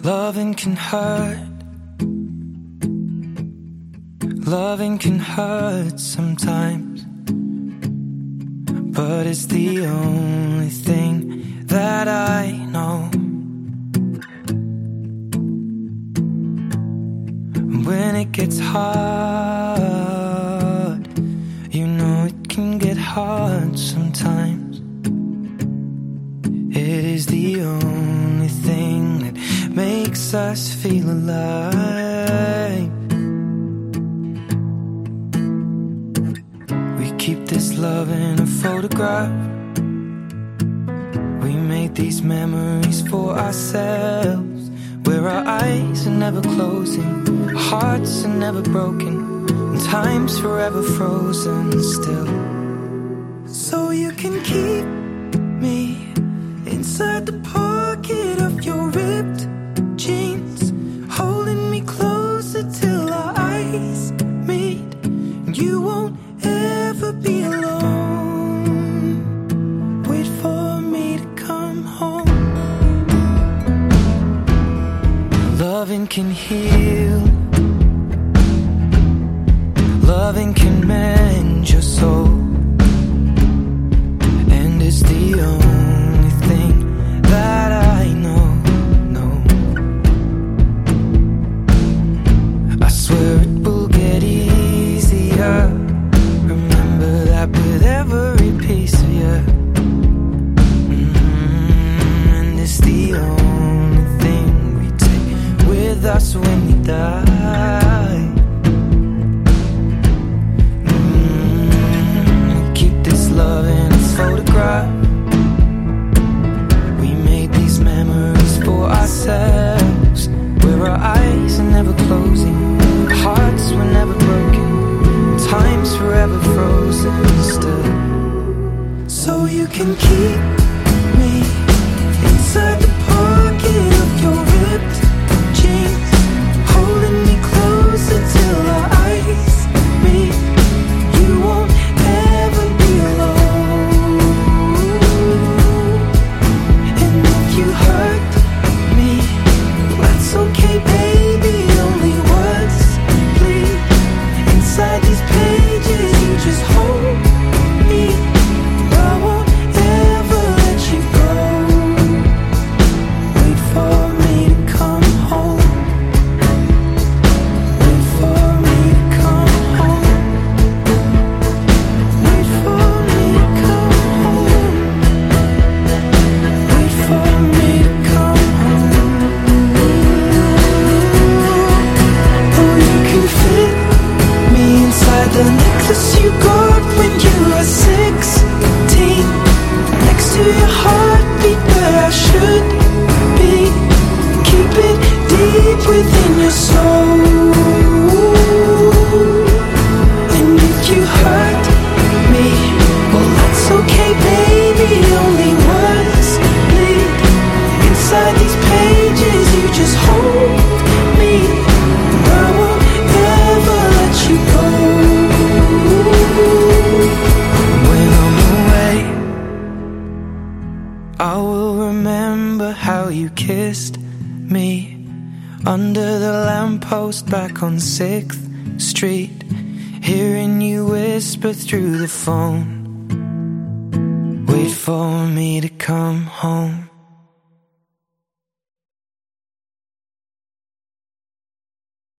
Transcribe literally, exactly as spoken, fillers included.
Loving can hurt. Loving can hurt sometimes, but it's the only thing that I know. When it gets hard, you know it can get hard sometimes. It is the only thing that makes us feel alive. We keep this love in a photograph. We make these memories for ourselves, where our eyes are never closing, our hearts are never broken, and time's forever frozen still. So you can keep me inside the pocket of your ripped jeans, holding me closer till our eyes meet, and you won't ever be alone. Wait for me to come home. Loving can heal. Loving can mend your soul, and it's the only thing that I know, no. I swear it will get easier. Remember that with every piece of you. Mm-hmm. And it's the only thing we take with us when we die. Mm-hmm. We keep this love in its photograph. We made these memories for ourselves, where our eyes are never closing, our hearts were never broken, time's forever frozen still. So you can keep me inside the pocket of your ripped jeans, holding me closer till our eyes meet. You won't ever be alone. And if you hurt me, that's okay, baby. Only words bleed inside these pages. You just hold me. I won't ever let you go. Wait for me to come home. Wait for me to come home. Wait for me to come home. Wait for me to come home. Oh, you can fit me inside the necklace you got when you were sixteen, next to your heartbeat where I should be. Keep it deep within your soul. And if you hurt me, well, that's okay, baby. Only words bleed inside these pages. You just hold me. I won't ever let you go. When I'm away, I will remember how you kissed me under the lamppost back on sixth street, hearing you whisper through the phone. Wait for me to come home.